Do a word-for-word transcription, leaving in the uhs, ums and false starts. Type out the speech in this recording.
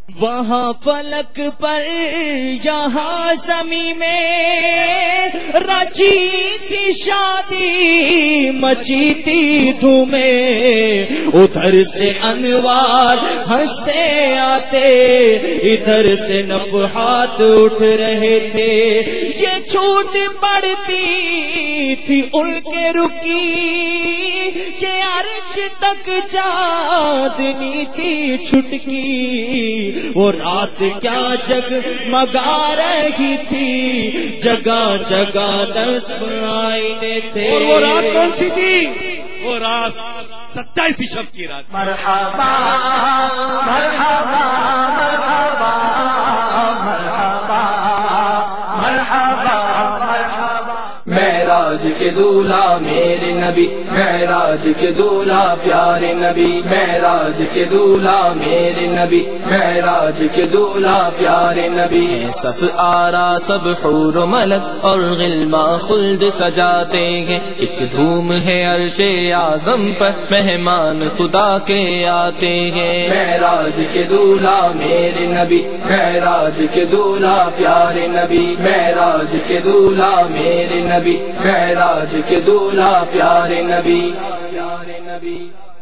وہاں فلک پر یہاں زمین میں رچی تھی شادی، مچی تھی دھومیں، ادھر سے انوار ہنسے آتے، ادھر سے نفحات اٹھ رہے تھے، یہ چھوٹ پڑتی تھی ان کے رکی کہ عرش تک چاندنی تھی چھٹکی، وہ رات کیا جگمگا رہی تھی، جگہ جگہ نصب آئینے تھے۔ اور وہ رات کون سی تھی؟ وہ رات ستائیس شب کی رات۔ مرحبا مرحبا مرحبا مرحبا مرحبا مرحبا، معراج کے دولہا میرے نبی، معراج کے دولہا پیارے نبی، معراج کے دولہا میرے نبی، معراج کے دولہا پیارے نبی۔ سب آرا سب حور و ملک اور غلمان خلد سجاتے ہیں، ایک دھوم ہے عرش اعظم پر، مہمان خدا کے آتے ہیں۔ معراج کے دولہا میرے نبی، معراج کے دولہا پیارے نبی، معراج کے دولہا میرے نبی، معراج کے دولہا پیارے نبی، پیارے نبی۔